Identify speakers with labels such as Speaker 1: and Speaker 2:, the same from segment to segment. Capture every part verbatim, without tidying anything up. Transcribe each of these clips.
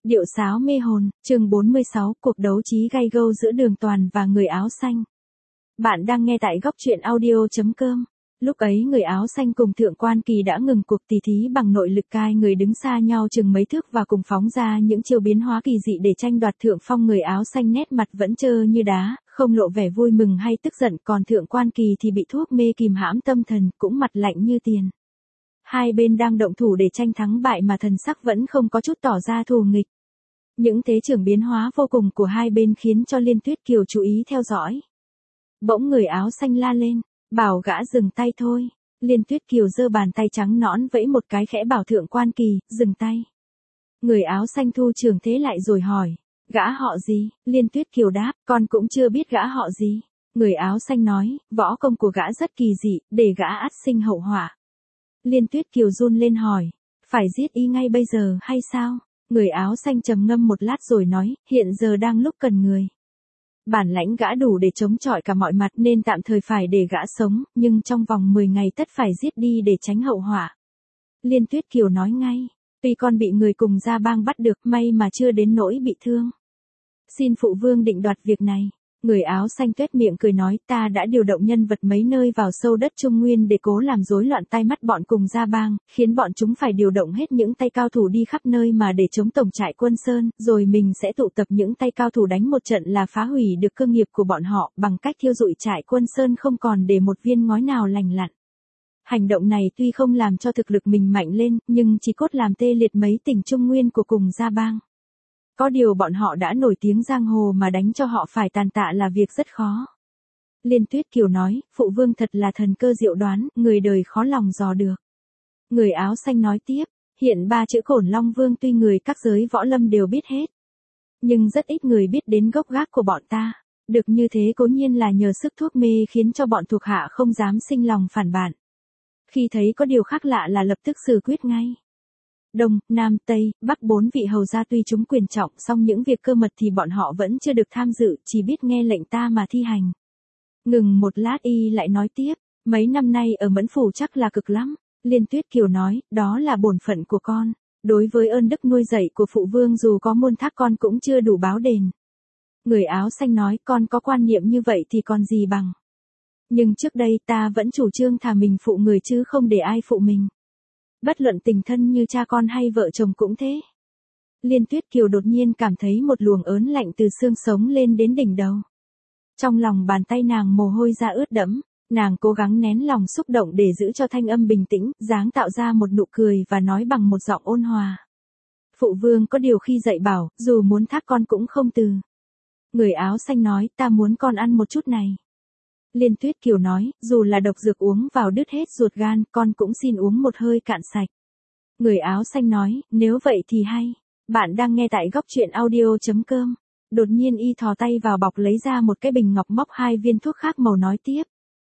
Speaker 1: Điệu sáo mê hồn, chương bốn mươi sáu, cuộc đấu trí gay gâu giữa Đường Toàn và người áo xanh. Bạn đang nghe tại góc truyện audio chấm com. Lúc ấy người áo xanh cùng Thượng Quan Kỳ đã ngừng cuộc tỉ thí bằng nội lực, cai người đứng xa nhau chừng mấy thước và cùng phóng ra những chiêu biến hóa kỳ dị để tranh đoạt thượng phong. Người áo xanh nét mặt vẫn trơ như đá, không lộ vẻ vui mừng hay tức giận, còn Thượng Quan Kỳ thì bị thuốc mê kìm hãm tâm thần, cũng mặt lạnh như tiền. Hai bên đang động thủ để tranh thắng bại mà thần sắc vẫn không có chút tỏ ra thù nghịch. Những thế trưởng biến hóa vô cùng của hai bên khiến cho Liên Tuyết Kiều chú ý theo dõi. Bỗng người áo xanh la lên, bảo gã dừng tay thôi. Liên Tuyết Kiều giơ bàn tay trắng nõn vẫy một cái khẽ bảo Thượng Quan Kỳ, dừng tay. Người áo xanh thu trường thế lại rồi hỏi, gã họ gì? Liên Tuyết Kiều đáp, con cũng chưa biết gã họ gì. Người áo xanh nói, võ công của gã rất kỳ dị, để gã ắt sinh hậu họa. Liên Tuyết Kiều run lên hỏi, phải giết y ngay bây giờ hay sao? Người áo xanh trầm ngâm một lát rồi nói, hiện giờ đang lúc cần người. Bản lãnh gã đủ để chống chọi cả mọi mặt nên tạm thời phải để gã sống, nhưng trong vòng mười ngày tất phải giết đi để tránh hậu họa. Liên Tuyết Kiều nói ngay, tuy con bị người cùng gia bang bắt được, may mà chưa đến nỗi bị thương. Xin phụ vương định đoạt việc này. Người áo xanh tuét miệng cười nói, ta đã điều động nhân vật mấy nơi vào sâu đất Trung Nguyên để cố làm rối loạn tai mắt bọn cùng gia bang, khiến bọn chúng phải điều động hết những tay cao thủ đi khắp nơi mà để chống tổng trại Quân Sơn, rồi mình sẽ tụ tập những tay cao thủ đánh một trận là phá hủy được cơ nghiệp của bọn họ, bằng cách thiêu rụi trại Quân Sơn không còn để một viên ngói nào lành lặn. Hành động này tuy không làm cho thực lực mình mạnh lên, nhưng chỉ cốt làm tê liệt mấy tỉnh Trung Nguyên của cùng gia bang. Có điều bọn họ đã nổi tiếng giang hồ mà đánh cho họ phải tàn tạ là việc rất khó. Liên Tuyết Kiều nói, phụ vương thật là thần cơ diệu đoán, người đời khó lòng dò được. Người áo xanh nói tiếp, hiện ba chữ Cổn Long Vương tuy người các giới võ lâm đều biết hết. Nhưng rất ít người biết đến gốc gác của bọn ta. Được như thế cố nhiên là nhờ sức thuốc mê khiến cho bọn thuộc hạ không dám sinh lòng phản bạn. Khi thấy có điều khác lạ là lập tức xử quyết ngay. Đông, Nam, Tây, Bắc bốn vị hầu gia tuy chúng quyền trọng, song những việc cơ mật thì bọn họ vẫn chưa được tham dự, chỉ biết nghe lệnh ta mà thi hành. Ngừng một lát y lại nói tiếp, mấy năm nay ở Mẫn Phủ chắc là cực lắm. Liên Tuyết Kiều nói, đó là bổn phận của con. Đối với ơn đức nuôi dạy của phụ vương dù có muôn thác con cũng chưa đủ báo đền. Người áo xanh nói, con có quan niệm như vậy thì còn gì bằng. Nhưng trước đây ta vẫn chủ trương thà mình phụ người chứ không để ai phụ mình. Bất luận tình thân như cha con hay vợ chồng cũng thế. Liên Tuyết Kiều đột nhiên cảm thấy một luồng ớn lạnh từ xương sống lên đến đỉnh đầu. Trong lòng bàn tay nàng mồ hôi ra ướt đẫm, nàng cố gắng nén lòng xúc động để giữ cho thanh âm bình tĩnh, dáng tạo ra một nụ cười và nói bằng một giọng ôn hòa. Phụ vương có điều khi dạy bảo, dù muốn thác con cũng không từ. Người áo xanh nói, ta muốn con ăn một chút này. Liên Tuyết Kiều nói, dù là độc dược uống vào đứt hết ruột gan, con cũng xin uống một hơi cạn sạch. Người áo xanh nói, nếu vậy thì hay. Bạn đang nghe tại góc truyện audio chấm com. Đột nhiên y thò tay vào bọc lấy ra một cái bình ngọc, móc hai viên thuốc khác màu nói tiếp.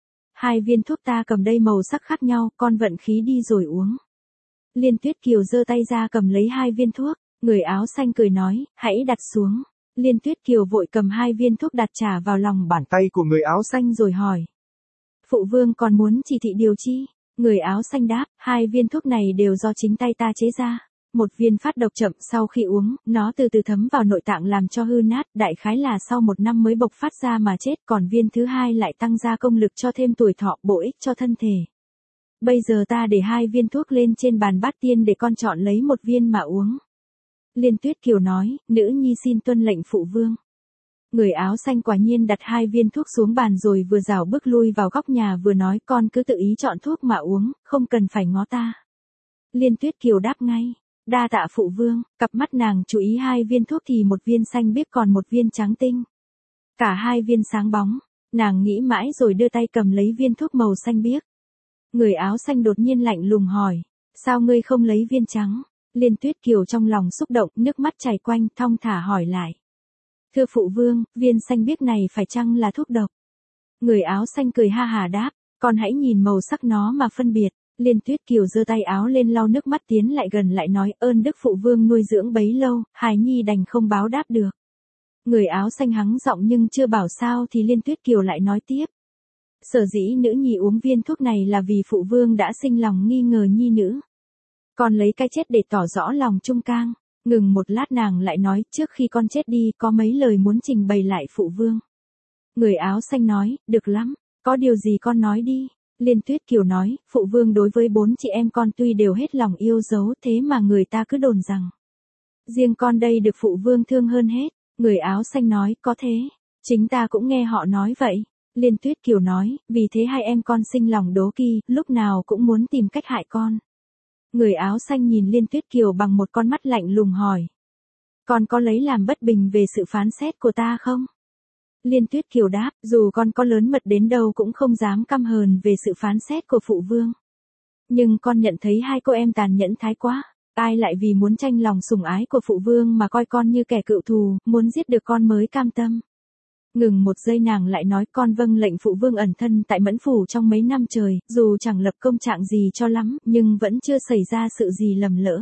Speaker 1: Hai viên thuốc ta cầm đây màu sắc khác nhau, con vận khí đi rồi uống. Liên Tuyết Kiều giơ tay ra cầm lấy hai viên thuốc, người áo xanh cười nói, hãy đặt xuống. Liên Tuyết Kiều vội cầm hai viên thuốc đặt trả vào lòng bàn tay của người áo xanh rồi hỏi. Phụ vương còn muốn chỉ thị điều chi? Người áo xanh đáp, hai viên thuốc này đều do chính tay ta chế ra. Một viên phát độc chậm, sau khi uống, nó từ từ thấm vào nội tạng làm cho hư nát, đại khái là sau một năm mới bộc phát ra mà chết, còn viên thứ hai lại tăng gia công lực cho thêm tuổi thọ, bổ ích cho thân thể. Bây giờ ta để hai viên thuốc lên trên bàn bát tiên để con chọn lấy một viên mà uống. Liên Tuyết Kiều nói, nữ nhi xin tuân lệnh phụ vương. Người áo xanh quả nhiên đặt hai viên thuốc xuống bàn rồi vừa rảo bước lui vào góc nhà vừa nói, con cứ tự ý chọn thuốc mà uống, không cần phải ngó ta. Liên Tuyết Kiều đáp ngay, đa tạ phụ vương. Cặp mắt nàng chú ý hai viên thuốc thì một viên xanh biếc còn một viên trắng tinh. Cả hai viên sáng bóng, nàng nghĩ mãi rồi đưa tay cầm lấy viên thuốc màu xanh biếc. Người áo xanh đột nhiên lạnh lùng hỏi, sao ngươi không lấy viên trắng? Liên Tuyết Kiều trong lòng xúc động, nước mắt chảy quanh, thong thả hỏi lại. Thưa phụ vương, viên xanh biếc này phải chăng là thuốc độc? Người áo xanh cười ha hà đáp, con hãy nhìn màu sắc nó mà phân biệt. Liên Tuyết Kiều giơ tay áo lên lau nước mắt tiến lại gần lại nói, ơn đức phụ vương nuôi dưỡng bấy lâu, hài nhi đành không báo đáp được. Người áo xanh hắng giọng nhưng chưa bảo sao thì Liên Tuyết Kiều lại nói tiếp. Sở dĩ nữ nhi uống viên thuốc này là vì phụ vương đã sinh lòng nghi ngờ nhi nữ. Con lấy cái chết để tỏ rõ lòng trung cang. Ngừng một lát nàng lại nói, trước khi con chết đi có mấy lời muốn trình bày lại phụ vương. Người áo xanh nói, được lắm, có điều gì con nói đi. Liên Tuyết Kiều nói, phụ vương đối với bốn chị em con tuy đều hết lòng yêu dấu, thế mà người ta cứ đồn rằng riêng con đây được phụ vương thương hơn hết. Người áo xanh nói, có thế, chính ta cũng nghe họ nói vậy. Liên Tuyết Kiều nói, vì thế hai em con sinh lòng đố kỵ, lúc nào cũng muốn tìm cách hại con. Người áo xanh nhìn Liên Tuyết Kiều bằng một con mắt lạnh lùng hỏi. Con có lấy làm bất bình về sự phán xét của ta không? Liên Tuyết Kiều đáp, dù con có lớn mật đến đâu cũng không dám căm hờn về sự phán xét của phụ vương. Nhưng con nhận thấy hai cô em tàn nhẫn thái quá. Ai lại vì muốn tranh lòng sủng ái của phụ vương mà coi con như kẻ cựu thù, muốn giết được con mới cam tâm. Ngừng một giây nàng lại nói, con vâng lệnh phụ vương ẩn thân tại Mẫn Phủ trong mấy năm trời, dù chẳng lập công trạng gì cho lắm, nhưng vẫn chưa xảy ra sự gì lầm lỡ.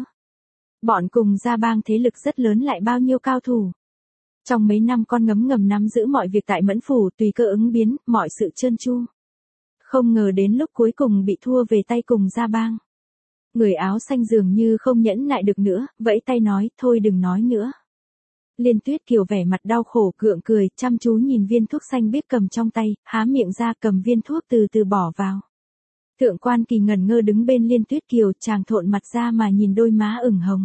Speaker 1: Bọn cùng Gia Bang thế lực rất lớn lại bao nhiêu cao thủ. Trong mấy năm con ngấm ngầm nắm giữ mọi việc tại Mẫn Phủ, tùy cơ ứng biến, mọi sự trơn tru. Không ngờ đến lúc cuối cùng bị thua về tay cùng Gia Bang. Người áo xanh dường như không nhẫn nại được nữa, vẫy tay nói, thôi đừng nói nữa. Liên Tuyết Kiều vẻ mặt đau khổ gượng cười, chăm chú nhìn viên thuốc xanh biếc cầm trong tay, há miệng ra cầm viên thuốc từ từ bỏ vào. Thượng Quan Kỳ ngẩn ngơ đứng bên Liên Tuyết Kiều, chàng thộn mặt ra mà nhìn đôi má ửng hồng.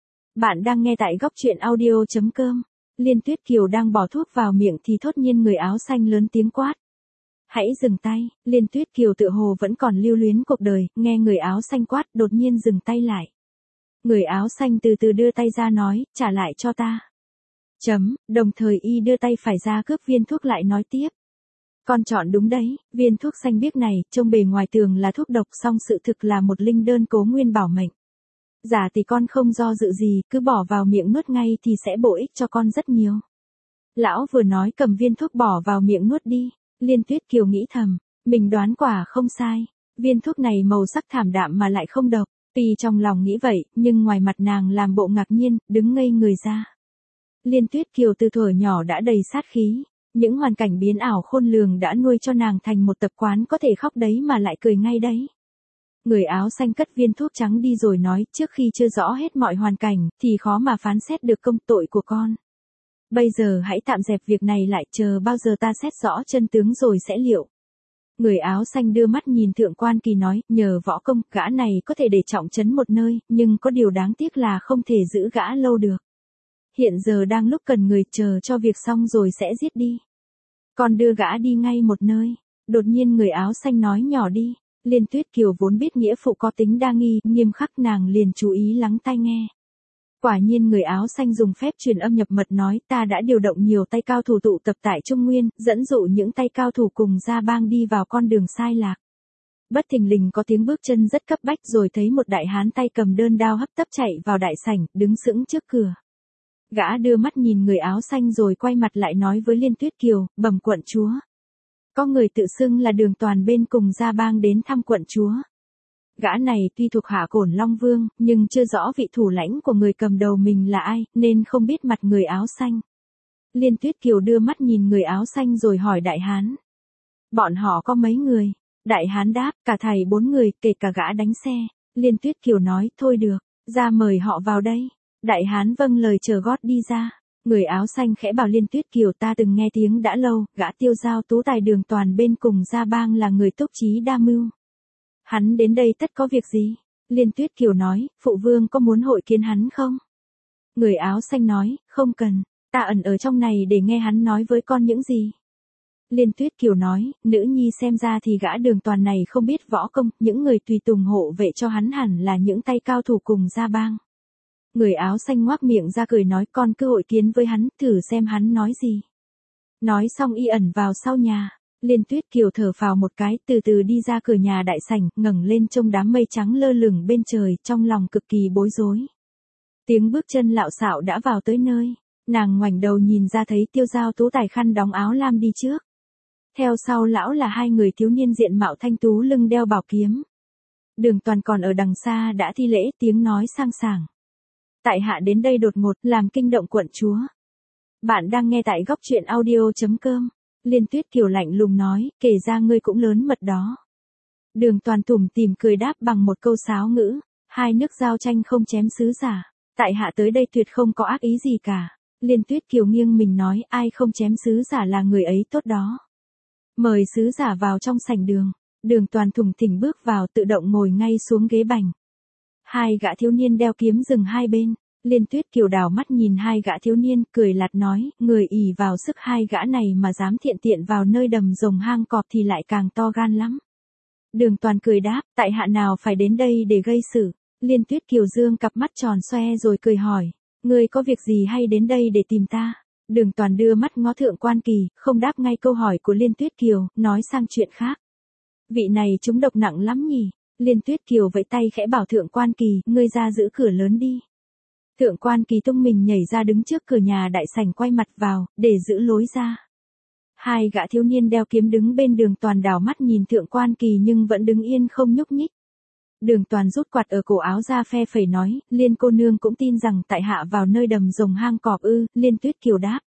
Speaker 1: Bạn đang nghe tại góc truyện audio chấm com. Liên Tuyết Kiều đang bỏ thuốc vào miệng thì thốt nhiên người áo xanh lớn tiếng quát. Hãy dừng tay. Liên Tuyết Kiều tự hồ vẫn còn lưu luyến cuộc đời, nghe người áo xanh quát đột nhiên dừng tay lại. Người áo xanh từ từ đưa tay ra nói, trả lại cho ta. Chấm, đồng thời y đưa tay phải ra cướp viên thuốc lại nói tiếp. Con chọn đúng đấy, viên thuốc xanh biếc này, trông bề ngoài tường là thuốc độc song sự thực là một linh đơn cố nguyên bảo mệnh. Giả thì con không do dự gì, cứ bỏ vào miệng nuốt ngay thì sẽ bổ ích cho con rất nhiều. Lão vừa nói cầm viên thuốc bỏ vào miệng nuốt đi. Liên Tuyết Kiều nghĩ thầm, mình đoán quả không sai. Viên thuốc này màu sắc thảm đạm mà lại không độc. Tuy trong lòng nghĩ vậy, nhưng ngoài mặt nàng làm bộ ngạc nhiên, đứng ngây người ra. Liên Tuyết Kiều từ thuở nhỏ đã đầy sát khí. Những hoàn cảnh biến ảo khôn lường đã nuôi cho nàng thành một tập quán có thể khóc đấy mà lại cười ngay đấy. Người áo xanh cất viên thuốc trắng đi rồi nói, trước khi chưa rõ hết mọi hoàn cảnh, thì khó mà phán xét được công tội của con. Bây giờ hãy tạm dẹp việc này lại, chờ bao giờ ta xét rõ chân tướng rồi sẽ liệu. Người áo xanh đưa mắt nhìn Thượng Quan Kỳ nói, nhờ võ công, gã này có thể để trọng trấn một nơi, nhưng có điều đáng tiếc là không thể giữ gã lâu được. Hiện giờ đang lúc cần người, chờ cho việc xong rồi sẽ giết đi. Còn đưa gã đi ngay một nơi. Đột nhiên người áo xanh nói nhỏ đi. Liên Tuyết Kiều vốn biết nghĩa phụ có tính đa nghi, nghiêm khắc nàng liền chú ý lắng tai nghe. Quả nhiên người áo xanh dùng phép truyền âm nhập mật nói, ta đã điều động nhiều tay cao thủ tụ tập tại Trung Nguyên, dẫn dụ những tay cao thủ cùng Gia Bang đi vào con đường sai lạc. Bất thình lình có tiếng bước chân rất cấp bách rồi thấy một đại hán tay cầm đơn đao hấp tấp chạy vào đại sảnh, đứng sững trước cửa. Gã đưa mắt nhìn người áo xanh rồi quay mặt lại nói với Liên Tuyết Kiều, bẩm quận chúa. Có người tự xưng là Đường Toàn bên cùng Gia Bang đến thăm quận chúa. Gã này tuy thuộc hạ Cổn Long Vương, nhưng chưa rõ vị thủ lãnh của người cầm đầu mình là ai, nên không biết mặt người áo xanh. Liên Tuyết Kiều đưa mắt nhìn người áo xanh rồi hỏi đại hán. Bọn họ có mấy người? Đại hán đáp, cả thầy bốn người, kể cả gã đánh xe. Liên Tuyết Kiều nói, thôi được, ra mời họ vào đây. Đại hán vâng lời chờ gót đi ra. Người áo xanh khẽ bảo Liên Tuyết Kiều, ta từng nghe tiếng đã lâu, gã Tiêu Giao tú tài Đường Toàn bên cùng Gia Bang là người túc trí đa mưu. Hắn đến đây tất có việc gì? Liên Tuyết Kiều nói, phụ vương có muốn hội kiến hắn không? Người áo xanh nói, không cần, ta ẩn ở trong này để nghe hắn nói với con những gì. Liên Tuyết Kiều nói, nữ nhi xem ra thì gã Đường Toàn này không biết võ công, những người tùy tùng hộ vệ cho hắn hẳn là những tay cao thủ cùng Gia Bang. Người áo xanh ngoác miệng ra cười nói, con cứ hội kiến với hắn, thử xem hắn nói gì. Nói xong y ẩn vào sau nhà. Liên Tuyết Kiều thở phào một cái, từ từ đi ra cửa nhà đại sảnh, ngẩng lên trông đám mây trắng lơ lửng bên trời, trong lòng cực kỳ bối rối. Tiếng bước chân lạo xạo đã vào tới nơi. Nàng ngoảnh đầu nhìn ra thấy Tiêu Giao tú tài khăn đóng áo lam đi trước. Theo sau lão là hai người thiếu niên diện mạo thanh tú lưng đeo bảo kiếm. Đường Toàn còn ở đằng xa đã thi lễ, tiếng nói sang sảng. Tại hạ đến đây đột ngột, làm kinh động quận chúa. Bạn đang nghe tại góc truyện audio chấm com. Liên Tuyết Kiều lạnh lùng nói, kể ra ngươi cũng lớn mật đó. Đường Toàn tủm tỉm cười đáp bằng một câu sáo ngữ, hai nước giao tranh không chém sứ giả. Tại hạ tới đây tuyệt không có ác ý gì cả. Liên Tuyết Kiều nghiêng mình nói, ai không chém sứ giả là người ấy tốt đó. Mời sứ giả vào trong sảnh đường. Đường Toàn thùng thình bước vào, tự động ngồi ngay xuống ghế bành. Hai gã thiếu niên đeo kiếm dừng hai bên. Liên Tuyết Kiều đảo mắt nhìn hai gã thiếu niên, cười lạt nói, người ỷ vào sức hai gã này mà dám thiện tiện vào nơi đầm rồng hang cọp thì lại càng to gan lắm. Đường Toàn cười đáp, tại hạ nào phải đến đây để gây sự. Liên Tuyết Kiều dương cặp mắt tròn xoe rồi cười hỏi, ngươi có việc gì hay đến đây để tìm ta? Đường Toàn đưa mắt ngó Thượng Quan Kỳ, không đáp ngay câu hỏi của Liên Tuyết Kiều, nói sang chuyện khác. Vị này trúng độc nặng lắm nhỉ? Liên Tuyết Kiều vẫy tay khẽ bảo Thượng Quan Kỳ, ngươi ra giữ cửa lớn đi. Thượng Quan Kỳ tung mình nhảy ra đứng trước cửa nhà đại sảnh quay mặt vào, để giữ lối ra. Hai gã thiếu niên đeo kiếm đứng bên Đường Toàn đảo mắt nhìn Thượng Quan Kỳ nhưng vẫn đứng yên không nhúc nhích. Đường Toàn rút quạt ở cổ áo ra phe phẩy nói, Liên cô nương cũng tin rằng tại hạ vào nơi đầm rồng hang cọp ư? Liên Tuyết Kiều đáp.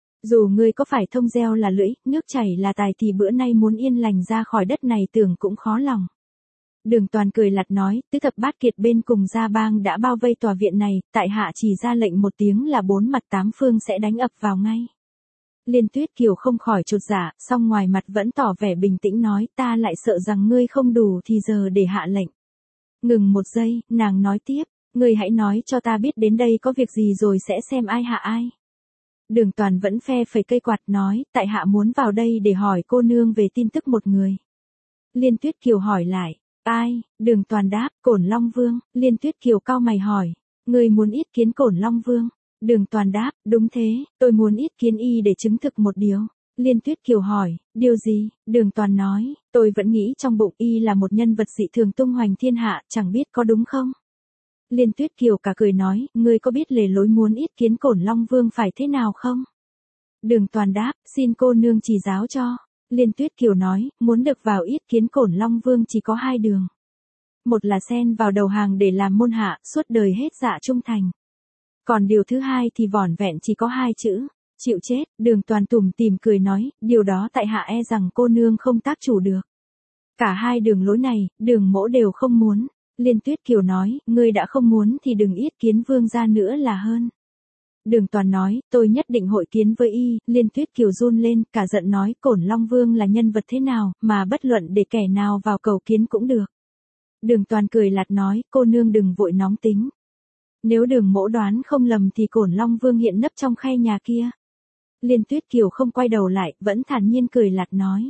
Speaker 1: Dù ngươi có phải thông gieo là lưỡi, nước chảy là tài thì bữa nay muốn yên lành ra khỏi đất này tưởng cũng khó lòng. Đường Toàn cười lạt nói, tứ thập bát kiệt bên cùng gia bang đã bao vây tòa viện này, tại hạ chỉ ra lệnh một tiếng là bốn mặt tám phương sẽ đánh ập vào ngay. Liên Tuyết Kiều không khỏi chột dạ, song ngoài mặt vẫn tỏ vẻ bình tĩnh nói, ta lại sợ rằng ngươi không đủ thì giờ để hạ lệnh. Ngừng một giây, nàng nói tiếp, ngươi hãy nói cho ta biết đến đây có việc gì rồi sẽ xem ai hạ ai. Đường Toàn vẫn phe phẩy cây quạt nói, tại hạ muốn vào đây để hỏi cô nương về tin tức một người. Liên Tuyết Kiều hỏi lại, ai? Đường Toàn đáp, Cổn Long Vương. Liên Tuyết Kiều cau mày hỏi, ngươi muốn yết kiến Cổn Long Vương? Đường Toàn đáp, đúng thế, tôi muốn yết kiến y để chứng thực một điều. Liên Tuyết Kiều hỏi, điều gì? Đường Toàn nói, tôi vẫn nghĩ trong bụng y là một nhân vật dị thường tung hoành thiên hạ, chẳng biết có đúng không? Liên Tuyết Kiều cả cười nói, ngươi có biết lề lối muốn yết kiến Cổn Long Vương phải thế nào không? Đường Toàn đáp, xin cô nương chỉ giáo cho. Liên Tuyết Kiều nói, muốn được vào yết kiến Cổn Long Vương chỉ có hai đường. Một là xen vào đầu hàng để làm môn hạ, suốt đời hết dạ trung thành. Còn điều thứ hai thì vỏn vẹn chỉ có hai chữ, chịu chết. Đường Toàn tủm tỉm cười nói, điều đó tại hạ e rằng cô nương không tác chủ được. Cả hai đường lối này, Đường mỗ đều không muốn. Liên Tuyết Kiều nói, ngươi đã không muốn thì đừng yết kiến vương gia nữa là hơn. Đường Toàn nói, tôi nhất định hội kiến với y. Liên Tuyết Kiều run lên, cả giận nói, Cổn Long Vương là nhân vật thế nào, mà bất luận để kẻ nào vào cầu kiến cũng được. Đường Toàn cười lạt nói, cô nương đừng vội nóng tính. Nếu Đường mỗ đoán không lầm thì Cổn Long Vương hiện nấp trong khay nhà kia. Liên Tuyết Kiều không quay đầu lại, vẫn thản nhiên cười lạt nói.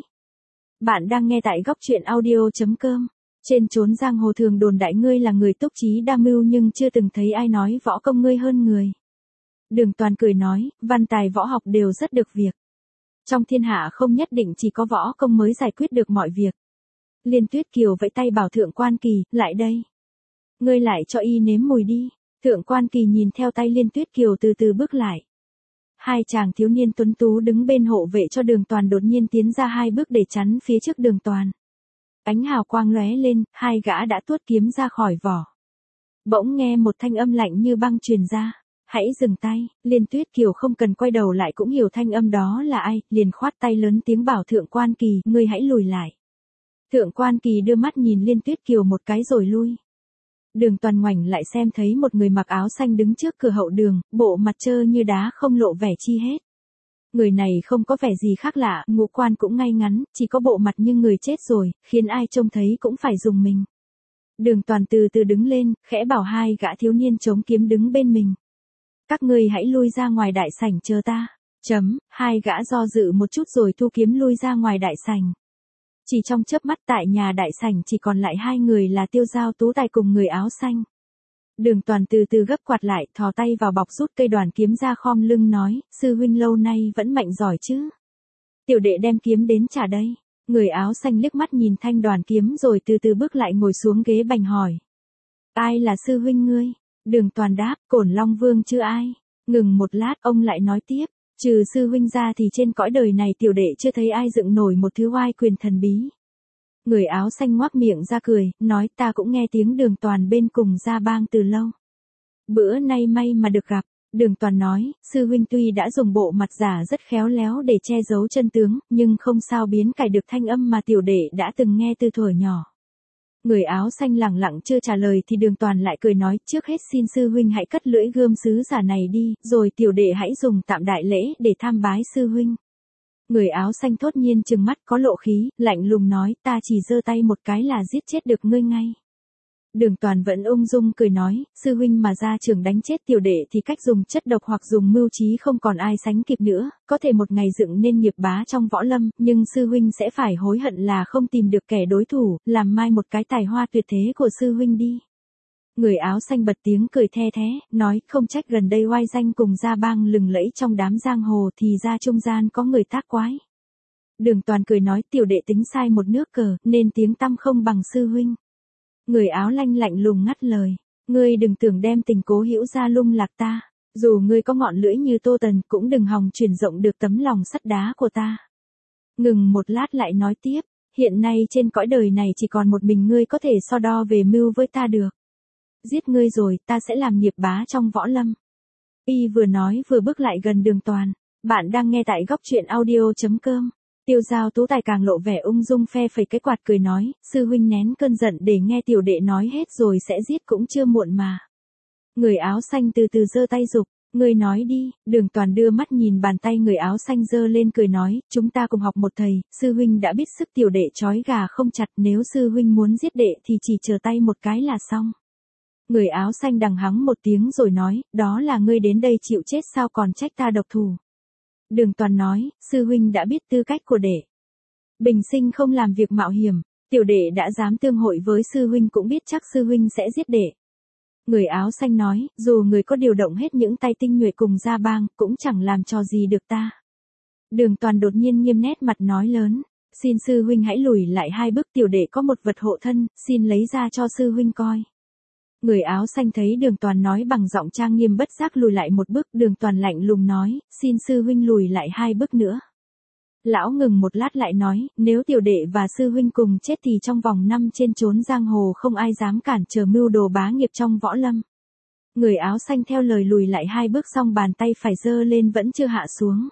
Speaker 1: Bạn đang nghe tại góc truyện audio chấm com. Trên chốn giang hồ thường đồn đại ngươi là người túc trí đa mưu nhưng chưa từng thấy ai nói võ công ngươi hơn người. Đường Toàn cười nói, văn tài võ học đều rất được việc. Trong thiên hạ không nhất định chỉ có võ công mới giải quyết được mọi việc. Liên Tuyết Kiều vẫy tay bảo Thượng Quan Kỳ, lại đây. Ngươi lại cho y nếm mùi đi. Thượng Quan Kỳ nhìn theo tay Liên Tuyết Kiều từ từ bước lại. Hai chàng thiếu niên tuấn tú đứng bên hộ vệ cho Đường Toàn đột nhiên tiến ra hai bước để chắn phía trước Đường Toàn. Ánh hào quang lóe lên, hai gã đã tuốt kiếm ra khỏi vỏ. Bỗng nghe một thanh âm lạnh như băng truyền ra. Hãy dừng tay. Liên Tuyết Kiều không cần quay đầu lại cũng hiểu thanh âm đó là ai, liền khoát tay lớn tiếng bảo Thượng Quan Kỳ, ngươi hãy lùi lại. Thượng Quan Kỳ đưa mắt nhìn Liên Tuyết Kiều một cái rồi lui. Đường Toàn ngoảnh lại xem thấy một người mặc áo xanh đứng trước cửa hậu đường, bộ mặt trơ như đá không lộ vẻ chi hết. Người này không có vẻ gì khác lạ, ngũ quan cũng ngay ngắn, chỉ có bộ mặt như người chết rồi, khiến ai trông thấy cũng phải rùng mình. Đường Toàn từ từ đứng lên, khẽ bảo hai gã thiếu niên chống kiếm đứng bên mình. Các ngươi hãy lui ra ngoài đại sảnh chờ ta. Chấm, hai gã do dự một chút rồi thu kiếm lui ra ngoài đại sảnh. Chỉ trong chớp mắt tại nhà đại sảnh chỉ còn lại hai người là Tiêu Giao Tú Tài cùng người áo xanh. Đường Toàn từ từ gấp quạt lại, thò tay vào bọc rút cây đoàn kiếm ra khom lưng nói, sư huynh lâu nay vẫn mạnh giỏi chứ. Tiểu đệ đem kiếm đến trả đây. Người áo xanh liếc mắt nhìn thanh đoàn kiếm rồi từ từ bước lại ngồi xuống ghế bành hỏi. Ai là sư huynh ngươi? Đường Toàn đáp, Cổn Long Vương chứ ai. Ngừng một lát ông lại nói tiếp, trừ sư huynh ra thì trên cõi đời này tiểu đệ chưa thấy ai dựng nổi một thứ oai quyền thần bí. Người áo xanh ngoác miệng ra cười, nói ta cũng nghe tiếng Đường Toàn bên cùng gia bang từ lâu. Bữa nay may mà được gặp. Đường Toàn nói, sư huynh tuy đã dùng bộ mặt giả rất khéo léo để che giấu chân tướng, nhưng không sao biến cải được thanh âm mà tiểu đệ đã từng nghe từ thuở nhỏ. Người áo xanh lẳng lặng chưa trả lời thì Đường Toàn lại cười nói, trước hết xin sư huynh hãy cất lưỡi gươm sứ giả này đi, rồi tiểu đệ hãy dùng tạm đại lễ để tham bái sư huynh. Người áo xanh thốt nhiên trừng mắt có lộ khí, lạnh lùng nói, ta chỉ giơ tay một cái là giết chết được ngươi ngay. Đường Toàn vẫn ung dung cười nói, sư huynh mà ra trường đánh chết tiểu đệ thì cách dùng chất độc hoặc dùng mưu trí không còn ai sánh kịp nữa, có thể một ngày dựng nên nghiệp bá trong võ lâm, nhưng sư huynh sẽ phải hối hận là không tìm được kẻ đối thủ, làm mai một cái tài hoa tuyệt thế của sư huynh đi. Người áo xanh bật tiếng cười the thế, nói, không trách gần đây oai danh cùng gia bang lừng lẫy trong đám giang hồ thì ra trung gian có người tác quái. Đường Toàn cười nói, tiểu đệ tính sai một nước cờ, nên tiếng tăm không bằng sư huynh. Người áo lanh lạnh lùng ngắt lời, ngươi đừng tưởng đem tình cố hữu ra lung lạc ta, dù ngươi có ngọn lưỡi như Tô Tần cũng đừng hòng truyền rộng được tấm lòng sắt đá của ta. Ngừng một lát lại nói tiếp, hiện nay trên cõi đời này chỉ còn một mình ngươi có thể so đo về mưu với ta được. Giết ngươi rồi, ta sẽ làm nghiệp bá trong võ lâm. Y vừa nói vừa bước lại gần Đường Toàn. Bạn đang nghe tại góc truyện audio chấm com. Tiêu Giao Tú Tài càng lộ vẻ ung dung phe phẩy cái quạt cười nói, sư huynh nén cơn giận để nghe tiểu đệ nói hết rồi sẽ giết cũng chưa muộn mà. Người áo xanh từ từ giơ tay giục, ngươi nói đi. Đường Toàn đưa mắt nhìn bàn tay người áo xanh giơ lên cười nói, chúng ta cùng học một thầy, sư huynh đã biết sức tiểu đệ trói gà không chặt, nếu sư huynh muốn giết đệ thì chỉ chờ tay một cái là xong. Người áo xanh đằng hắng một tiếng rồi nói, đó là ngươi đến đây chịu chết sao còn trách ta độc thủ. Đường Toàn nói, sư huynh đã biết tư cách của đệ. Bình sinh không làm việc mạo hiểm, tiểu đệ đã dám tương hội với sư huynh cũng biết chắc sư huynh sẽ giết đệ. Người áo xanh nói, dù người có điều động hết những tay tinh nhuệ cùng gia bang, cũng chẳng làm trò gì được ta. Đường Toàn đột nhiên nghiêm nét mặt nói lớn, xin sư huynh hãy lùi lại hai bước, tiểu đệ có một vật hộ thân, xin lấy ra cho sư huynh coi. Người áo xanh thấy Đường Toàn nói bằng giọng trang nghiêm bất giác lùi lại một bước, Đường Toàn lạnh lùng nói, xin sư huynh lùi lại hai bước nữa. Lão ngừng một lát lại nói, nếu tiểu đệ và sư huynh cùng chết thì trong vòng năm trên chốn giang hồ không ai dám cản trở mưu đồ bá nghiệp trong võ lâm. Người áo xanh theo lời lùi lại hai bước xong bàn tay phải giơ lên vẫn chưa hạ xuống.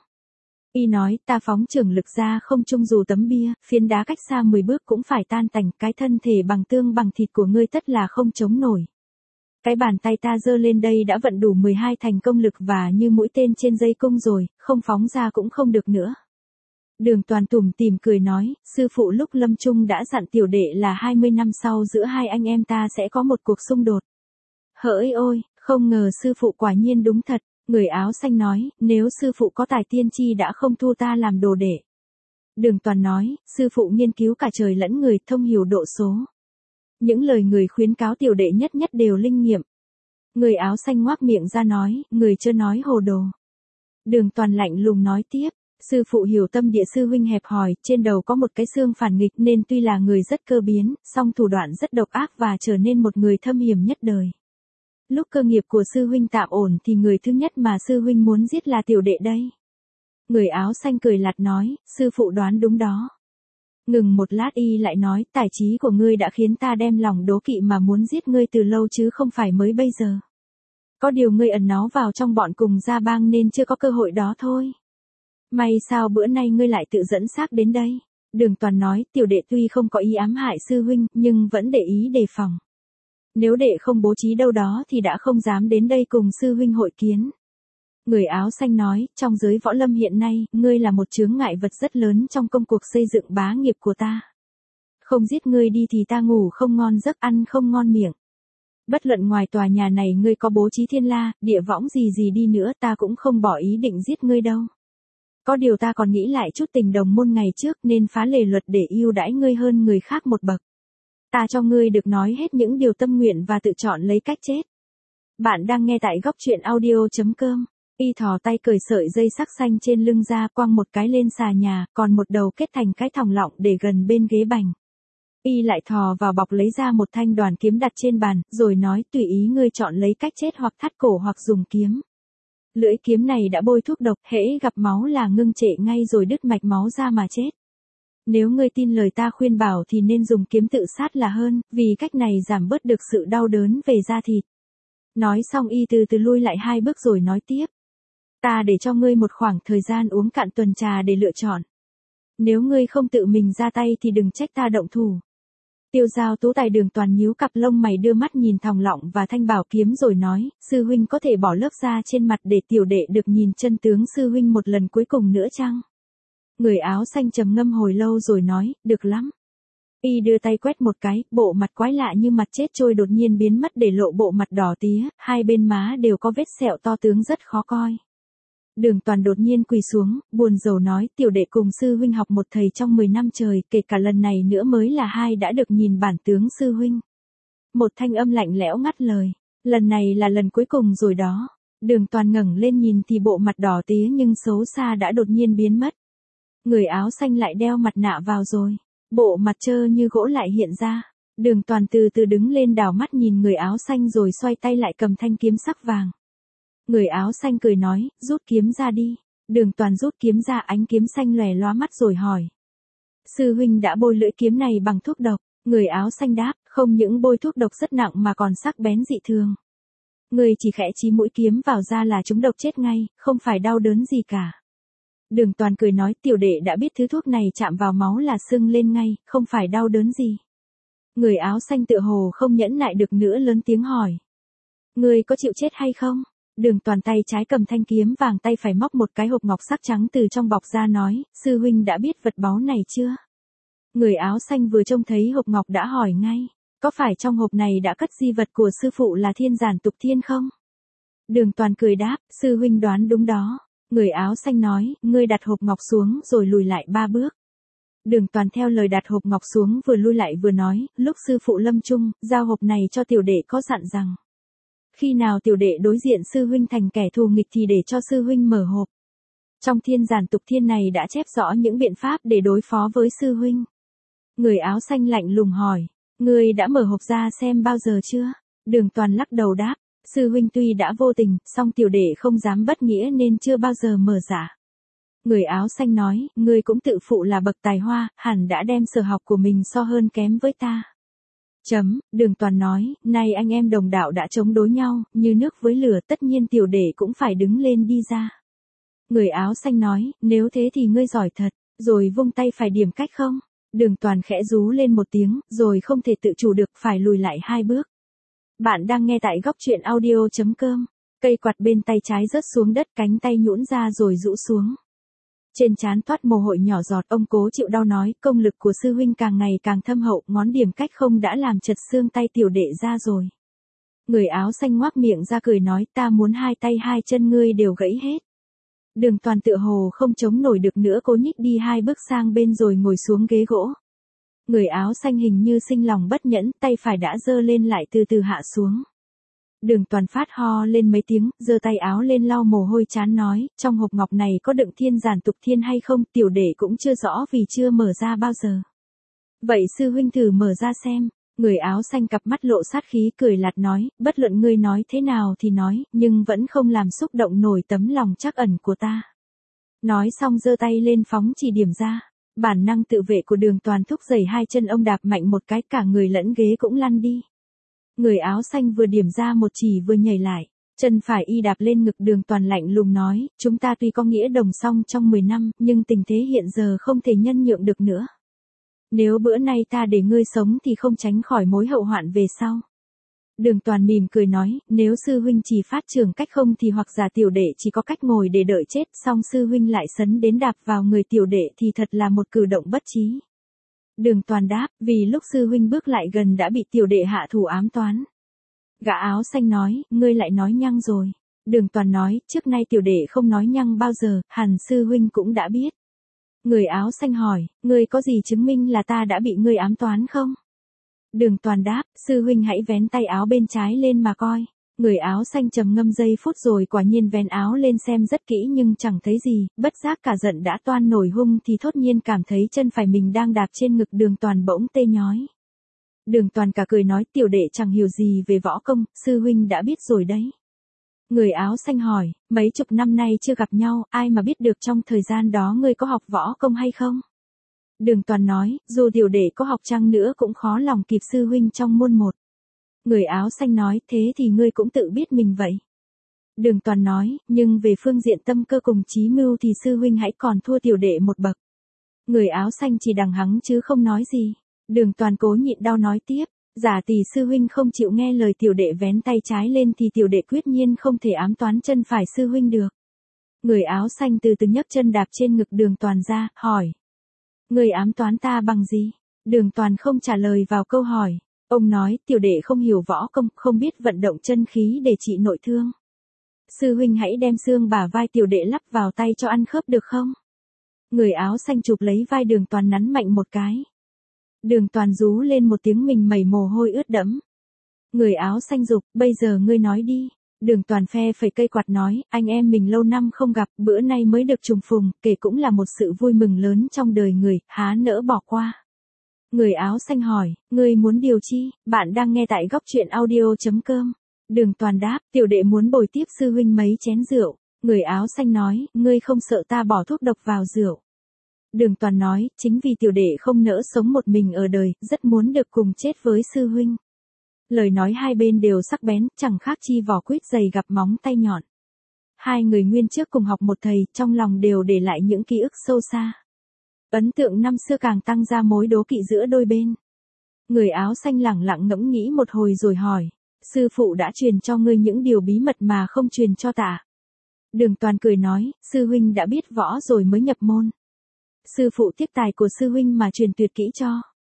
Speaker 1: Y nói, ta phóng trưởng lực ra không chung dù tấm bia, phiến đá cách xa mười bước cũng phải tan tành, cái thân thể bằng tương bằng thịt của ngươi tất là không chống nổi. Cái bàn tay ta giơ lên đây đã vận đủ mười hai thành công lực và như mũi tên trên dây cung rồi, không phóng ra cũng không được nữa. Đường Toàn tủm tỉm cười nói, sư phụ lúc lâm chung đã dặn tiểu đệ là hai mươi năm sau giữa hai anh em ta sẽ có một cuộc xung đột. Hỡi ôi, không ngờ sư phụ quả nhiên đúng thật. Người áo xanh nói, nếu sư phụ có tài tiên tri đã không thu ta làm đồ đệ. Đường Toàn nói, sư phụ nghiên cứu cả trời lẫn người, thông hiểu độ số. Những lời người khuyến cáo tiểu đệ nhất nhất đều linh nghiệm. Người áo xanh ngoác miệng ra nói, người chưa nói hồ đồ. Đường Toàn lạnh lùng nói tiếp, sư phụ hiểu tâm địa sư huynh hẹp hòi, trên đầu có một cái xương phản nghịch nên tuy là người rất cơ biến, song thủ đoạn rất độc ác và trở nên một người thâm hiểm nhất đời. Lúc cơ nghiệp của sư huynh tạm ổn thì người thứ nhất mà sư huynh muốn giết là tiểu đệ đây. Người áo xanh cười lạt nói, sư phụ đoán đúng đó. Ngừng một lát y lại nói, tài trí của ngươi đã khiến ta đem lòng đố kỵ mà muốn giết ngươi từ lâu chứ không phải mới bây giờ. Có điều ngươi ẩn náu vào trong bọn cùng gia bang nên chưa có cơ hội đó thôi. May sao bữa nay ngươi lại tự dẫn xác đến đây. Đường Toàn nói, tiểu đệ tuy không có ý ám hại sư huynh, nhưng vẫn để ý đề phòng. Nếu đệ không bố trí đâu đó thì đã không dám đến đây cùng sư huynh hội kiến. Người áo xanh nói, trong giới võ lâm hiện nay, ngươi là một chướng ngại vật rất lớn trong công cuộc xây dựng bá nghiệp của ta. Không giết ngươi đi thì ta ngủ không ngon giấc, ăn không ngon miệng. Bất luận ngoài tòa nhà này ngươi có bố trí thiên la, địa võng gì gì đi nữa ta cũng không bỏ ý định giết ngươi đâu. Có điều ta còn nghĩ lại chút tình đồng môn ngày trước nên phá lề luật để ưu đãi ngươi hơn người khác một bậc. Ta cho ngươi được nói hết những điều tâm nguyện và tự chọn lấy cách chết. Bạn đang nghe tại góc truyện audio chấm com. Y thò tay cởi sợi dây sắc xanh trên lưng ra quăng một cái lên xà nhà, còn một đầu kết thành cái thòng lọng để gần bên ghế bành. Y lại thò vào bọc lấy ra một thanh đoàn kiếm đặt trên bàn, rồi nói tùy ý ngươi chọn lấy cách chết hoặc thắt cổ hoặc dùng kiếm. Lưỡi kiếm này đã bôi thuốc độc, hễ gặp máu là ngưng trệ ngay rồi đứt mạch máu ra mà chết. Nếu ngươi tin lời ta khuyên bảo thì nên dùng kiếm tự sát là hơn, vì cách này giảm bớt được sự đau đớn về da thịt. Nói xong y từ từ lui lại hai bước rồi nói tiếp. Ta để cho ngươi một khoảng thời gian uống cạn tuần trà để lựa chọn. Nếu ngươi không tự mình ra tay thì đừng trách ta động thủ. Tiêu Giao Tú Tài Đường Toàn nhíu cặp lông mày đưa mắt nhìn Thòng Lọng và Thanh Bảo Kiếm rồi nói, sư huynh có thể bỏ lớp da trên mặt để tiểu đệ được nhìn chân tướng sư huynh một lần cuối cùng nữa chăng? Người áo xanh trầm ngâm hồi lâu rồi nói, được lắm. Y đưa tay quét một cái, bộ mặt quái lạ như mặt chết trôi đột nhiên biến mất để lộ bộ mặt đỏ tía, hai bên má đều có vết sẹo to tướng rất khó coi. Đường Toàn đột nhiên quỳ xuống, buồn rầu nói, tiểu đệ cùng sư huynh học một thầy trong mười năm trời, kể cả lần này nữa mới là hai đã được nhìn bản tướng sư huynh. Một thanh âm lạnh lẽo ngắt lời, lần này là lần cuối cùng rồi đó. Đường Toàn ngẩng lên nhìn thì bộ mặt đỏ tía nhưng xấu xa đã đột nhiên biến mất. Người áo xanh lại đeo mặt nạ vào rồi. Bộ mặt trơ như gỗ lại hiện ra. Đường Toàn từ từ đứng lên đảo mắt nhìn người áo xanh rồi xoay tay lại cầm thanh kiếm sắc vàng. Người áo xanh cười nói, rút kiếm ra đi. Đường Toàn rút kiếm ra, ánh kiếm xanh lòe lóa mắt rồi hỏi. Sư huynh đã bôi lưỡi kiếm này bằng thuốc độc. Người áo xanh đáp, không những bôi thuốc độc rất nặng mà còn sắc bén dị thường. Người chỉ khẽ chí mũi kiếm vào da là chúng độc chết ngay, không phải đau đớn gì cả. Đường Toàn cười nói, tiểu đệ đã biết thứ thuốc này chạm vào máu là sưng lên ngay, không phải đau đớn gì. Người áo xanh tựa hồ không nhẫn nại được nữa lớn tiếng hỏi. Người có chịu chết hay không? Đường Toàn tay trái cầm thanh kiếm vàng, tay phải móc một cái hộp ngọc sắc trắng từ trong bọc ra nói, sư huynh đã biết vật báu này chưa? Người áo xanh vừa trông thấy hộp ngọc đã hỏi ngay, có phải trong hộp này đã cất di vật của sư phụ là Thiên Giản Tục Thiên không? Đường Toàn cười đáp, sư huynh đoán đúng đó. Người áo xanh nói, ngươi đặt hộp ngọc xuống rồi lùi lại ba bước. Đường Toàn theo lời đặt hộp ngọc xuống vừa lui lại vừa nói, lúc sư phụ lâm chung, giao hộp này cho tiểu đệ có dặn rằng. Khi nào tiểu đệ đối diện sư huynh thành kẻ thù nghịch thì để cho sư huynh mở hộp. Trong Thiên Giản Tục Thiên này đã chép rõ những biện pháp để đối phó với sư huynh. Người áo xanh lạnh lùng hỏi, ngươi đã mở hộp ra xem bao giờ chưa? Đường Toàn lắc đầu đáp. Sư huynh tuy đã vô tình, song tiểu đệ không dám bất nghĩa nên chưa bao giờ mở giả. Người áo xanh nói, ngươi cũng tự phụ là bậc tài hoa, hẳn đã đem sở học của mình so hơn kém với ta. Chấm, Đường Toàn nói, nay anh em đồng đạo đã chống đối nhau, như nước với lửa, tất nhiên tiểu đệ cũng phải đứng lên đi ra. Người áo xanh nói, nếu thế thì ngươi giỏi thật, rồi vung tay phải điểm cách không? Đường Toàn khẽ rú lên một tiếng, rồi không thể tự chủ được phải lùi lại hai bước. Bạn đang nghe tại góc truyện audio chấm com. Cây quạt bên tay trái rớt xuống đất, cánh tay nhũn ra rồi rũ xuống. Trên trán toát mồ hôi nhỏ giọt, ông cố chịu đau nói, công lực của sư huynh càng ngày càng thâm hậu, ngón điểm cách không đã làm chật xương tay tiểu đệ ra rồi. Người áo xanh ngoác miệng ra cười nói, ta muốn hai tay hai chân ngươi đều gãy hết. Đường Toàn tựa hồ không chống nổi được nữa, cố nhích đi hai bước sang bên rồi ngồi xuống ghế gỗ. Người áo xanh hình như sinh lòng bất nhẫn, tay phải đã giơ lên lại từ từ hạ xuống. Đường Toàn phát ho lên mấy tiếng, giơ tay áo lên lau mồ hôi chán nói, trong hộp ngọc này có đựng Thiên Giản Tục Thiên hay không, tiểu đệ cũng chưa rõ vì chưa mở ra bao giờ. Vậy sư huynh thử mở ra xem. Người áo xanh cặp mắt lộ sát khí cười lạt nói, bất luận ngươi nói thế nào thì nói, nhưng vẫn không làm xúc động nổi tấm lòng trắc ẩn của ta. Nói xong giơ tay lên phóng chỉ điểm ra. Bản năng tự vệ của Đường Toàn thúc đẩy hai chân ông đạp mạnh một cái, cả người lẫn ghế cũng lăn đi. Người áo xanh vừa điểm ra một chỉ vừa nhảy lại, chân phải y đạp lên ngực. Đường Toàn lạnh lùng nói, chúng ta tuy có nghĩa đồng song trong mười năm, nhưng tình thế hiện giờ không thể nhân nhượng được nữa. Nếu bữa nay ta để ngươi sống thì không tránh khỏi mối hậu hoạn về sau. Đường Toàn mỉm cười nói, nếu sư huynh chỉ phát trưởng cách không thì hoặc giả tiểu đệ chỉ có cách ngồi để đợi chết, song sư huynh lại sấn đến đạp vào người tiểu đệ thì thật là một cử động bất trí. Đường Toàn đáp, vì lúc sư huynh bước lại gần đã bị tiểu đệ hạ thủ ám toán. Gã áo xanh nói, ngươi lại nói nhăng rồi. Đường Toàn nói, trước nay tiểu đệ không nói nhăng bao giờ, hẳn sư huynh cũng đã biết. Người áo xanh hỏi, ngươi có gì chứng minh là ta đã bị ngươi ám toán không? Đường Toàn đáp, sư huynh hãy vén tay áo bên trái lên mà coi. Người áo xanh trầm ngâm giây phút rồi quả nhiên vén áo lên xem rất kỹ nhưng chẳng thấy gì, bất giác cả giận đã toan nổi hung thì thốt nhiên cảm thấy chân phải mình đang đạp trên ngực. Đường Toàn bỗng tê nhói. Đường Toàn cả cười nói, tiểu đệ chẳng hiểu gì về võ công, sư huynh đã biết rồi đấy. Người áo xanh hỏi, mấy chục năm nay chưa gặp nhau, ai mà biết được trong thời gian đó ngươi có học võ công hay không? Đường Toàn nói, dù tiểu đệ có học chăng nữa cũng khó lòng kịp sư huynh trong môn một. Người áo xanh nói, thế thì ngươi cũng tự biết mình vậy. Đường Toàn nói, nhưng về phương diện tâm cơ cùng chí mưu thì sư huynh hãy còn thua tiểu đệ một bậc. Người áo xanh chỉ đằng hắng chứ không nói gì. Đường Toàn cố nhịn đau nói tiếp, giả tỷ sư huynh không chịu nghe lời tiểu đệ vén tay trái lên thì tiểu đệ quyết nhiên không thể ám toán chân phải sư huynh được. Người áo xanh từ từ nhấc chân đạp trên ngực Đường Toàn ra, hỏi. Người ám toán ta bằng gì? Đường Toàn không trả lời vào câu hỏi. Ông nói, tiểu đệ không hiểu võ công, không biết vận động chân khí để trị nội thương. Sư huynh hãy đem xương bả vai tiểu đệ lắp vào tay cho ăn khớp được không? Người áo xanh chụp lấy vai Đường Toàn nắn mạnh một cái. Đường Toàn rú lên một tiếng mình mẩy mồ hôi ướt đẫm. Người áo xanh dục, bây giờ ngươi nói đi. Đường Toàn phe phẩy cây quạt nói, anh em mình lâu năm không gặp, bữa nay mới được trùng phùng, kể cũng là một sự vui mừng lớn trong đời người, há nỡ bỏ qua. Người áo xanh hỏi, ngươi muốn điều chi? Bạn đang nghe tại góc truyện audio chấm com. Đường Toàn đáp, tiểu đệ muốn bồi tiếp sư huynh mấy chén rượu. Người áo xanh nói, ngươi không sợ ta bỏ thuốc độc vào rượu. Đường Toàn nói, chính vì tiểu đệ không nỡ sống một mình ở đời, rất muốn được cùng chết với sư huynh. Lời nói hai bên đều sắc bén, chẳng khác chi vỏ quýt dày gặp móng tay nhọn. Hai người nguyên trước cùng học một thầy, trong lòng đều để lại những ký ức sâu xa. Ấn tượng năm xưa càng tăng ra mối đố kỵ giữa đôi bên. Người áo xanh lẳng lặng ngẫm nghĩ một hồi rồi hỏi, sư phụ đã truyền cho ngươi những điều bí mật mà không truyền cho ta. Đường Toàn cười nói, sư huynh đã biết võ rồi mới nhập môn. Sư phụ tiếc tài của sư huynh mà truyền tuyệt kỹ cho.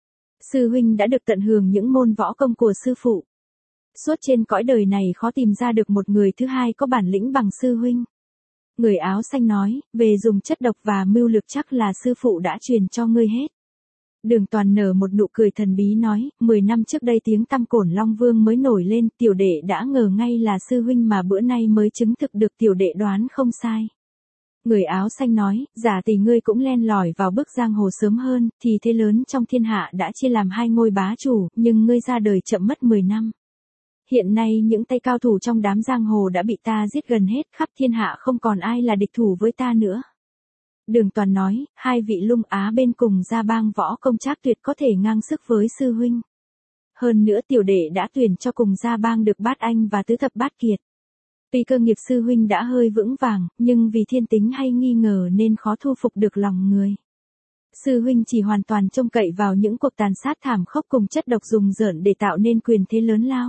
Speaker 1: Sư huynh đã được tận hưởng những môn võ công của sư phụ. Suốt trên cõi đời này khó tìm ra được một người thứ hai có bản lĩnh bằng sư huynh. Người áo xanh nói, về dùng chất độc và mưu lược chắc là sư phụ đã truyền cho ngươi hết. Đường Toàn nở một nụ cười thần bí nói, mười năm trước đây tiếng tăm Cổn Long Vương mới nổi lên, tiểu đệ đã ngờ ngay là sư huynh mà bữa nay mới chứng thực được tiểu đệ đoán không sai. Người áo xanh nói, giả tỷ ngươi cũng len lỏi vào bước giang hồ sớm hơn, thì thế lớn trong thiên hạ đã chia làm hai ngôi bá chủ, nhưng ngươi ra đời chậm mất mười năm. Hiện nay những tay cao thủ trong đám giang hồ đã bị ta giết gần hết, khắp thiên hạ không còn ai là địch thủ với ta nữa. Đường Toàn nói, hai vị Lung Á bên cùng Gia Bang võ công trác tuyệt có thể ngang sức với sư huynh. Hơn nữa tiểu đệ đã tuyển cho cùng Gia Bang được Bát Anh và Tứ Thập Bát Kiệt. Tuy cơ nghiệp sư huynh đã hơi vững vàng, nhưng vì thiên tính hay nghi ngờ nên khó thu phục được lòng người. Sư huynh chỉ hoàn toàn trông cậy vào những cuộc tàn sát thảm khốc cùng chất độc dùng dởn để tạo nên quyền thế lớn lao.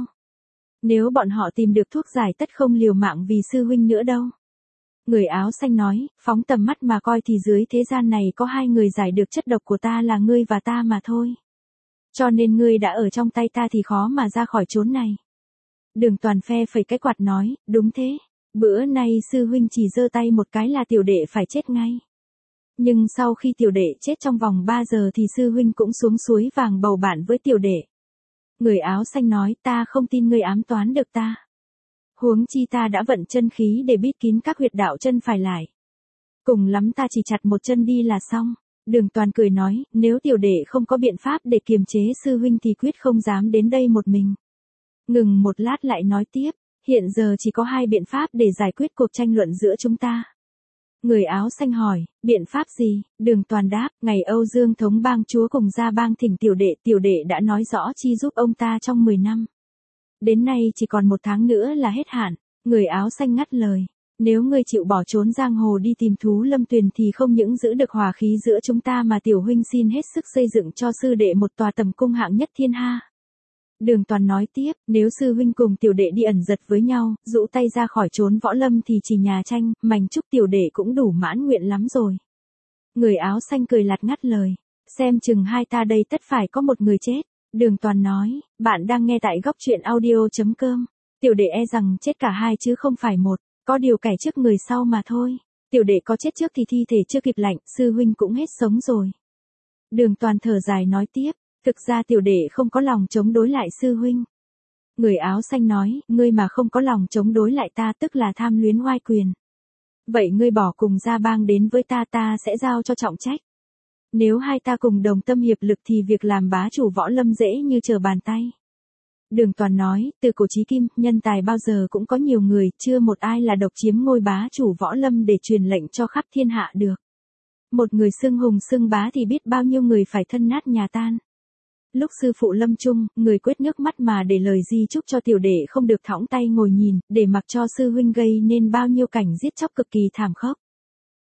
Speaker 1: Nếu bọn họ tìm được thuốc giải tất không liều mạng vì sư huynh nữa đâu. Người áo xanh nói, phóng tầm mắt mà coi thì dưới thế gian này có hai người giải được chất độc của ta là ngươi và ta mà thôi. Cho nên ngươi đã ở trong tay ta thì khó mà ra khỏi chốn này. Đường Toàn phe phẩy cái quạt nói, đúng thế. Bữa nay sư huynh chỉ giơ tay một cái là tiểu đệ phải chết ngay. Nhưng sau khi tiểu đệ chết trong vòng ba giờ thì sư huynh cũng xuống suối vàng bầu bạn với tiểu đệ. Người áo xanh nói, ta không tin ngươi ám toán được ta. Huống chi ta đã vận chân khí để bít kín các huyệt đạo chân phải lại. Cùng lắm ta chỉ chặt một chân đi là xong. Đường Toàn cười nói, nếu tiểu đệ không có biện pháp để kiềm chế sư huynh thì quyết không dám đến đây một mình. Ngừng một lát lại nói tiếp, hiện giờ chỉ có hai biện pháp để giải quyết cuộc tranh luận giữa chúng ta. Người áo xanh hỏi, biện pháp gì? Đường Toàn đáp, ngày Âu Dương thống bang chúa cùng Gia Bang thỉnh tiểu đệ, tiểu đệ đã nói rõ chi giúp ông ta trong mười năm. Đến nay chỉ còn một tháng nữa là hết hạn. Người áo xanh ngắt lời, nếu ngươi chịu bỏ trốn giang hồ đi tìm thú lâm tuyền thì không những giữ được hòa khí giữa chúng ta mà tiểu huynh xin hết sức xây dựng cho sư đệ một tòa tầm cung hạng nhất thiên hạ. Đường Toàn nói tiếp, nếu sư huynh cùng tiểu đệ đi ẩn giật với nhau, rũ tay ra khỏi trốn võ lâm thì chỉ nhà tranh, mảnh chúc tiểu đệ cũng đủ mãn nguyện lắm rồi. Người áo xanh cười lạt ngắt lời, xem chừng hai ta đây tất phải có một người chết. Đường Toàn nói, bạn đang nghe tại góc truyện audio chấm com. Tiểu đệ e rằng chết cả hai chứ không phải một, có điều kẻ trước người sau mà thôi. Tiểu đệ có chết trước thì thi thể chưa kịp lạnh, sư huynh cũng hết sống rồi. Đường Toàn thở dài nói tiếp, thực ra tiểu đệ không có lòng chống đối lại sư huynh. Người áo xanh nói, ngươi mà không có lòng chống đối lại ta tức là tham luyến oai quyền. Vậy ngươi bỏ cùng Gia Bang đến với ta, ta sẽ giao cho trọng trách. Nếu hai ta cùng đồng tâm hiệp lực thì việc làm bá chủ võ lâm dễ như trở bàn tay. Đường Toàn nói, từ cổ chí kim, nhân tài bao giờ cũng có nhiều người, chưa một ai là độc chiếm ngôi bá chủ võ lâm để truyền lệnh cho khắp thiên hạ được. Một người xưng hùng xưng bá thì biết bao nhiêu người phải thân nát nhà tan. Lúc sư phụ lâm chung, người quyết nước mắt mà để lời di chúc cho tiểu đệ không được thõng tay ngồi nhìn, để mặc cho sư huynh gây nên bao nhiêu cảnh giết chóc cực kỳ thảm khốc.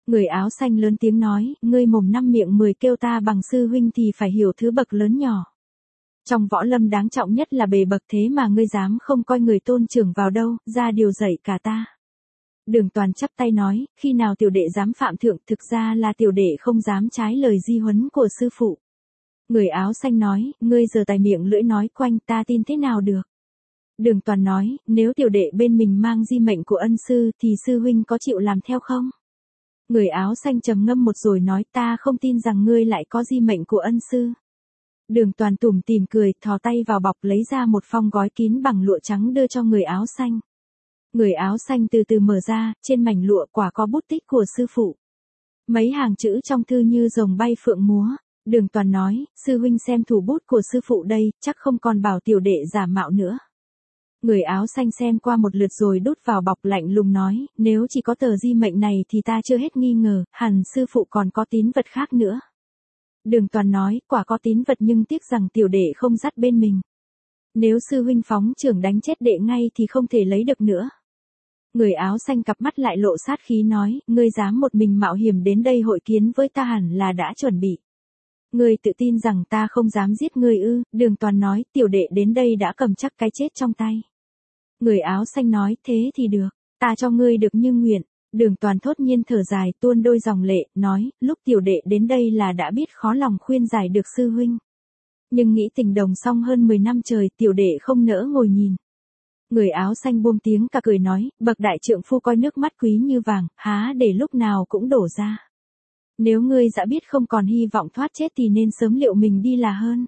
Speaker 1: Người áo xanh lớn tiếng nói, ngươi mồm năm miệng mười kêu ta bằng sư huynh thì phải hiểu thứ bậc lớn nhỏ. Trong võ lâm đáng trọng nhất là bề bậc, thế mà ngươi dám không coi người tôn trưởng vào đâu, ra điều dạy cả ta. Đường Toàn chắp tay nói, khi nào tiểu đệ dám phạm thượng, thực ra là tiểu đệ không dám trái lời di huấn của sư phụ. Người áo xanh nói, ngươi giờ tài miệng lưỡi nói quanh, ta tin thế nào được. Đường Toàn nói, nếu tiểu đệ bên mình mang di mệnh của ân sư thì sư huynh có chịu làm theo không? Người áo xanh trầm ngâm một rồi nói, ta không tin rằng ngươi lại có di mệnh của ân sư. Đường Toàn tủm tỉm cười, thò tay vào bọc lấy ra một phong gói kín bằng lụa trắng đưa cho người áo xanh. Người áo xanh từ từ mở ra, trên mảnh lụa quả có bút tích của sư phụ. Mấy hàng chữ trong thư như rồng bay phượng múa. Đường Toàn nói, sư huynh xem thủ bút của sư phụ đây, chắc không còn bảo tiểu đệ giả mạo nữa. Người áo xanh xem qua một lượt rồi đút vào bọc, lạnh lùng nói, nếu chỉ có tờ di mệnh này thì ta chưa hết nghi ngờ, hẳn sư phụ còn có tín vật khác nữa. Đường Toàn nói, quả có tín vật nhưng tiếc rằng tiểu đệ không dắt bên mình. Nếu sư huynh phóng trưởng đánh chết đệ ngay thì không thể lấy được nữa. Người áo xanh cặp mắt lại lộ sát khí nói, ngươi dám một mình mạo hiểm đến đây hội kiến với ta hẳn là đã chuẩn bị. Ngươi tự tin rằng ta không dám giết ngươi ư? Đường Toàn nói, tiểu đệ đến đây đã cầm chắc cái chết trong tay. Người áo xanh nói, thế thì được, ta cho ngươi được như nguyện. Đường Toàn thốt nhiên thở dài, tuôn đôi dòng lệ, nói, lúc tiểu đệ đến đây là đã biết khó lòng khuyên giải được sư huynh. Nhưng nghĩ tình đồng xong hơn mười năm trời, tiểu đệ không nỡ ngồi nhìn. Người áo xanh buông tiếng cả cười nói, bậc đại trượng phu coi nước mắt quý như vàng, há để lúc nào cũng đổ ra. Nếu ngươi đã biết không còn hy vọng thoát chết thì nên sớm liệu mình đi là hơn.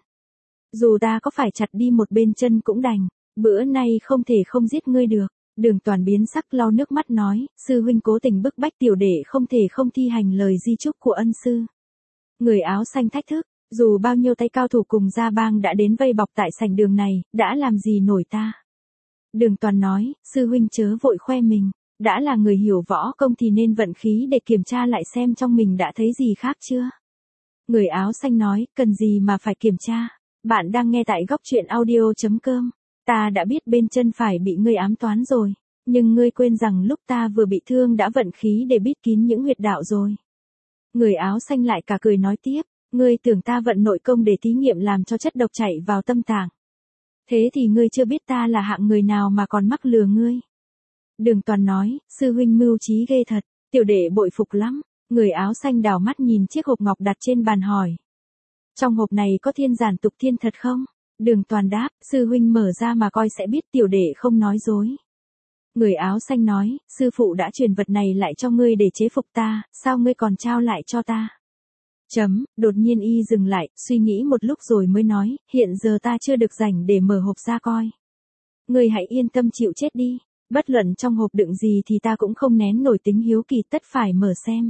Speaker 1: Dù ta có phải chặt đi một bên chân cũng đành, bữa nay không thể không giết ngươi được. Đường Toàn biến sắc lau nước mắt nói, sư huynh cố tình bức bách tiểu đệ không thể không thi hành lời di chúc của ân sư. Người áo xanh thách thức, dù bao nhiêu tay cao thủ cùng gia bang đã đến vây bọc tại sảnh đường này, đã làm gì nổi ta. Đường Toàn nói, sư huynh chớ vội khoe mình, đã là người hiểu võ công thì nên vận khí để kiểm tra lại xem trong mình đã thấy gì khác chưa. Người áo xanh nói, cần gì mà phải kiểm tra, bạn đang nghe tại góc truyện audio chấm com. Ta đã biết bên chân phải bị ngươi ám toán rồi, nhưng ngươi quên rằng lúc ta vừa bị thương đã vận khí để bít kín những huyệt đạo rồi. Người áo xanh lại cả cười nói tiếp, ngươi tưởng ta vận nội công để thí nghiệm làm cho chất độc chảy vào tâm tạng. Thế thì ngươi chưa biết ta là hạng người nào mà còn mắc lừa ngươi. Đường Toàn nói, sư huynh mưu trí ghê thật, tiểu đệ bội phục lắm. Người áo xanh đảo mắt nhìn chiếc hộp ngọc đặt trên bàn hỏi. Trong hộp này có thiên giản tục thiên thật không? Đường Toàn đáp, sư huynh mở ra mà coi sẽ biết, tiểu đệ không nói dối. Người áo xanh nói, sư phụ đã truyền vật này lại cho ngươi để chế phục ta, sao ngươi còn trao lại cho ta? Chấm, đột nhiên y dừng lại, suy nghĩ một lúc rồi mới nói, hiện giờ ta chưa được rảnh để mở hộp ra coi. Ngươi hãy yên tâm chịu chết đi, bất luận trong hộp đựng gì thì ta cũng không nén nổi tính hiếu kỳ, tất phải mở xem.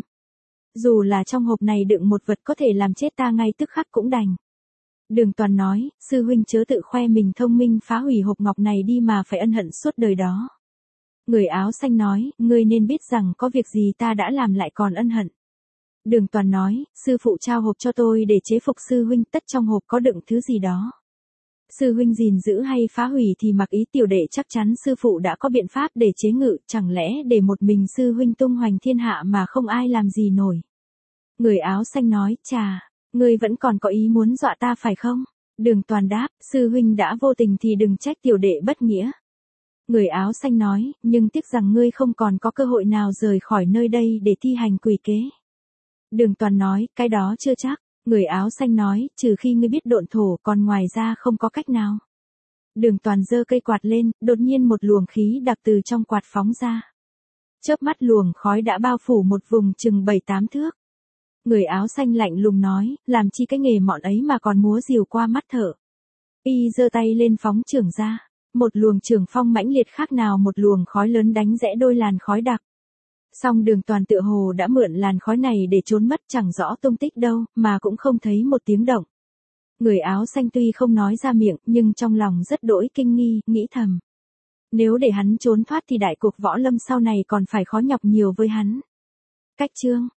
Speaker 1: Dù là trong hộp này đựng một vật có thể làm chết ta ngay tức khắc cũng đành. Đường Toàn nói, sư huynh chớ tự khoe mình thông minh phá hủy hộp ngọc này đi mà phải ân hận suốt đời đó. Người áo xanh nói, ngươi nên biết rằng có việc gì ta đã làm lại còn ân hận. Đường Toàn nói, sư phụ trao hộp cho tôi để chế phục sư huynh, tất trong hộp có đựng thứ gì đó. Sư huynh gìn giữ hay phá hủy thì mặc ý, tiểu đệ chắc chắn sư phụ đã có biện pháp để chế ngự, chẳng lẽ để một mình sư huynh tung hoành thiên hạ mà không ai làm gì nổi. Người áo xanh nói, chà, ngươi vẫn còn có ý muốn dọa ta phải không? Đường Toàn đáp, sư huynh đã vô tình thì đừng trách tiểu đệ bất nghĩa. Người áo xanh nói, nhưng tiếc rằng ngươi không còn có cơ hội nào rời khỏi nơi đây để thi hành quỷ kế. Đường Toàn nói, cái đó chưa chắc. Người áo xanh nói, trừ khi ngươi biết độn thổ, còn ngoài ra không có cách nào. Đường Toàn giơ cây quạt lên, đột nhiên một luồng khí đặc từ trong quạt phóng ra. Chớp mắt luồng khói đã bao phủ một vùng chừng bảy tám thước. Người áo xanh lạnh lùng nói, làm chi cái nghề mọn ấy mà còn múa rìu qua mắt thợ. Y giơ tay lên phóng chưởng ra, một luồng chưởng phong mãnh liệt khác nào một luồng khói lớn đánh rẽ đôi làn khói đặc. Song Đường Toàn tựa hồ đã mượn làn khói này để trốn mất, chẳng rõ tung tích đâu, mà cũng không thấy một tiếng động. Người áo xanh tuy không nói ra miệng, nhưng trong lòng rất đỗi kinh nghi, nghĩ thầm. Nếu để hắn trốn thoát thì đại cuộc võ lâm sau này còn phải khó nhọc nhiều với hắn. Cách chương